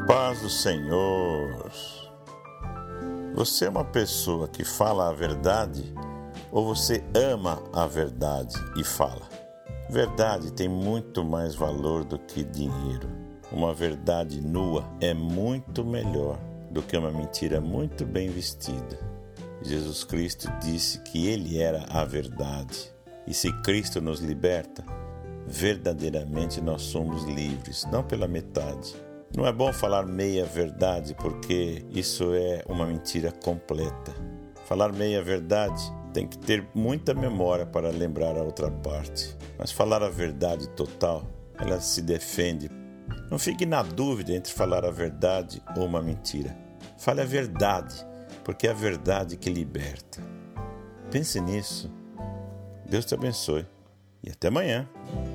Paz do Senhor. Você é uma pessoa que fala a verdade ou você ama a verdade e fala? Verdade tem muito mais valor do que dinheiro. Uma verdade nua é muito melhor do que uma mentira muito bem vestida. Jesus Cristo disse que Ele era a verdade. E se Cristo nos liberta, verdadeiramente nós somos livres, não pela metade. Não é bom falar meia verdade, porque isso é uma mentira completa. Falar meia verdade tem que ter muita memória para lembrar a outra parte. Mas falar a verdade total, ela se defende. Não fique na dúvida entre falar a verdade ou uma mentira. Fale a verdade, porque é a verdade que liberta. Pense nisso. Deus te abençoe e até amanhã.